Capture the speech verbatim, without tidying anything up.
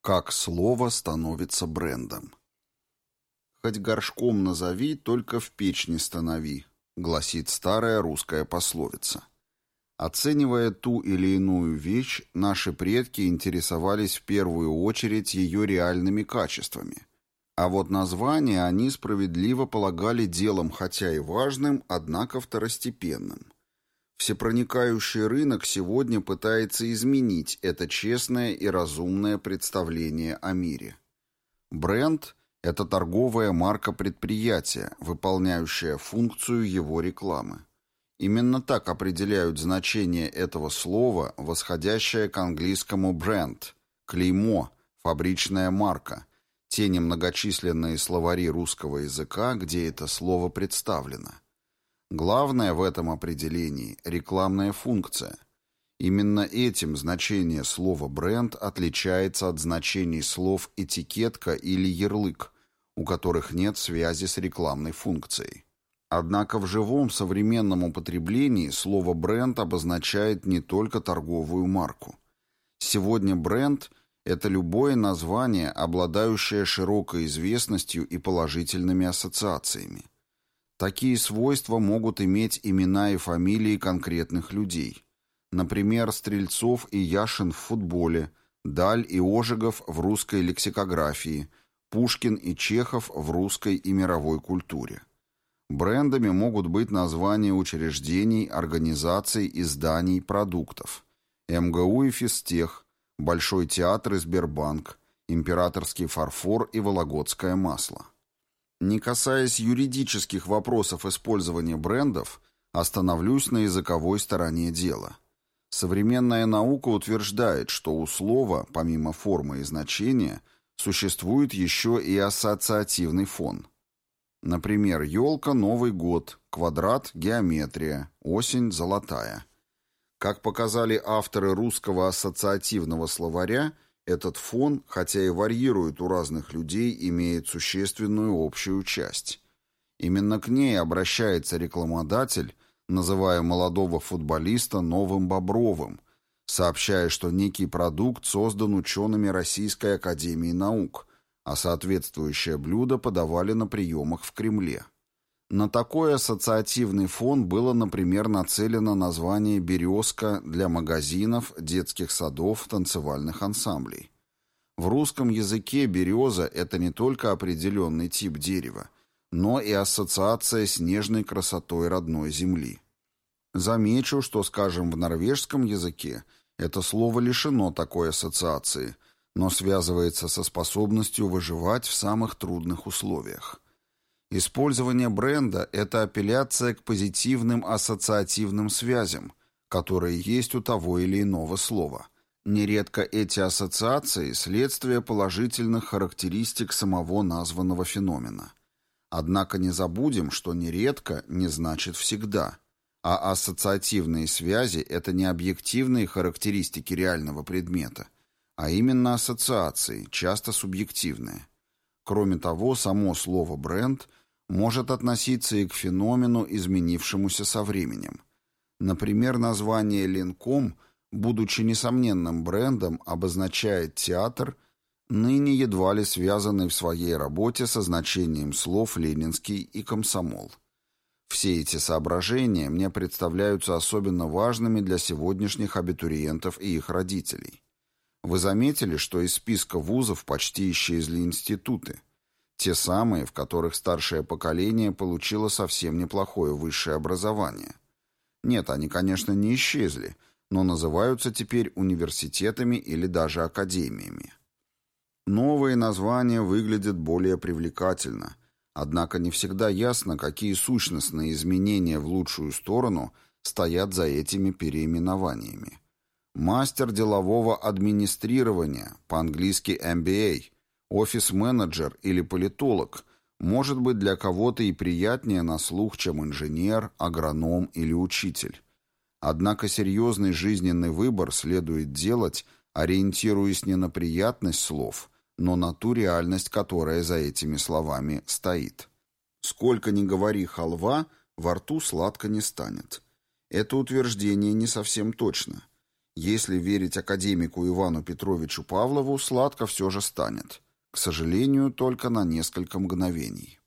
Как слово становится брендом. «Хоть горшком назови, только в печь не станови», гласит старая русская пословица. Оценивая ту или иную вещь, наши предки интересовались в первую очередь ее реальными качествами. А вот название они справедливо полагали делом, хотя и важным, однако второстепенным. Всепроникающий рынок сегодня пытается изменить это честное и разумное представление о мире. Бренд – это торговая марка предприятия, выполняющая функцию его рекламы. Именно так определяют значение этого слова, восходящее к английскому «бренд» – клеймо, фабричная марка, те немногочисленные словари русского языка, где это слово представлено. Главное в этом определении – рекламная функция. Именно этим значение слова «бренд» отличается от значений слов «этикетка» или «ярлык», у которых нет связи с рекламной функцией. Однако в живом современном употреблении слово «бренд» обозначает не только торговую марку. Сегодня бренд – это любое название, обладающее широкой известностью и положительными ассоциациями. Такие свойства могут иметь имена и фамилии конкретных людей. Например, Стрельцов и Яшин в футболе, Даль и Ожегов в русской лексикографии, Пушкин и Чехов в русской и мировой культуре. Брендами могут быть названия учреждений, организаций, изданий, продуктов. МГУ и Физтех, Большой театр и Сбербанк, Императорский фарфор и Вологодское масло. Не касаясь юридических вопросов использования брендов, остановлюсь на языковой стороне дела. Современная наука утверждает, что у слова, помимо формы и значения, существует еще и ассоциативный фон. Например, елка – Новый год, квадрат – геометрия, осень – золотая. Как показали авторы русского ассоциативного словаря, этот фон, хотя и варьирует у разных людей, имеет существенную общую часть. Именно к ней обращается рекламодатель, называя молодого футболиста новым Бобровым, сообщая, что некий продукт создан учеными Российской академии наук, а соответствующее блюдо подавали на приемах в Кремле. На такой ассоциативный фон было, например, нацелено название «березка» для магазинов, детских садов, танцевальных ансамблей. В русском языке береза – это не только определенный тип дерева, но и ассоциация с нежной красотой родной земли. Замечу, что, скажем, в норвежском языке это слово лишено такой ассоциации, но связывается со способностью выживать в самых трудных условиях. Использование бренда – это апелляция к позитивным ассоциативным связям, которые есть у того или иного слова. Нередко эти ассоциации – следствие положительных характеристик самого названного феномена. Однако не забудем, что нередко не значит всегда, а ассоциативные связи – это не объективные характеристики реального предмета, а именно ассоциации, часто субъективные. Кроме того, само слово «бренд» может относиться и к феномену, изменившемуся со временем. Например, название «Ленком», будучи несомненным брендом, обозначает театр, ныне едва ли связанный в своей работе со значением слов «ленинский» и «комсомол». Все эти соображения мне представляются особенно важными для сегодняшних абитуриентов и их родителей. Вы заметили, что из списка вузов почти исчезли институты? Те самые, в которых старшее поколение получило совсем неплохое высшее образование. Нет, они, конечно, не исчезли, но называются теперь университетами или даже академиями. Новые названия выглядят более привлекательно, однако не всегда ясно, какие сущностные изменения в лучшую сторону стоят за этими переименованиями. Мастер делового администрирования, по-английски эм би эй, офис-менеджер или политолог может быть для кого-то и приятнее на слух, чем инженер, агроном или учитель. Однако серьезный жизненный выбор следует делать, ориентируясь не на приятность слов, но на ту реальность, которая за этими словами стоит. Сколько ни говори халва, во рту сладко не станет. Это утверждение не совсем точно. Если верить академику Ивану Петровичу Павлову, сладко все же станет. К сожалению, только на несколько мгновений.